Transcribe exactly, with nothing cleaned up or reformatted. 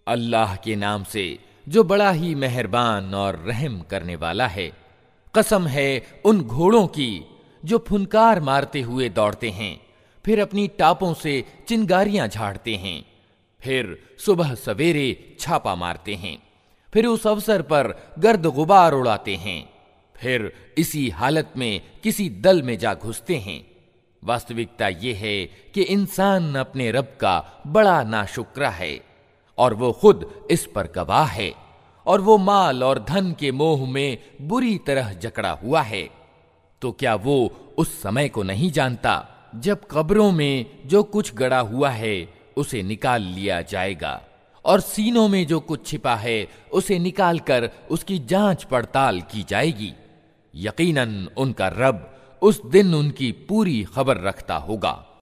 अल्लाह के नाम से जो बड़ा ही मेहरबान और रहम करने वाला है। कसम है उन घोड़ों की जो फुनकार मारते हुए दौड़ते हैं, फिर अपनी टापों से चिंगारियां झाड़ते हैं, फिर सुबह सवेरे छापा मारते हैं, फिर उस अवसर पर गर्द गुबार उड़ाते हैं, फिर इसी हालत में किसी दल में जा घुसते हैं। वास्तविकता यह है कि इंसान अपने रब का बड़ा नाशुक्रा है और वो खुद इस पर गवाह है, और वो माल और धन के मोह में बुरी तरह जकड़ा हुआ है। तो क्या वो उस समय को नहीं जानता जब कब्रों में जो कुछ गड़ा हुआ है उसे निकाल लिया जाएगा, और सीनों में जो कुछ छिपा है उसे निकालकर उसकी जांच पड़ताल की जाएगी। यकीनन उनका रब उस दिन उनकी पूरी खबर रखता होगा।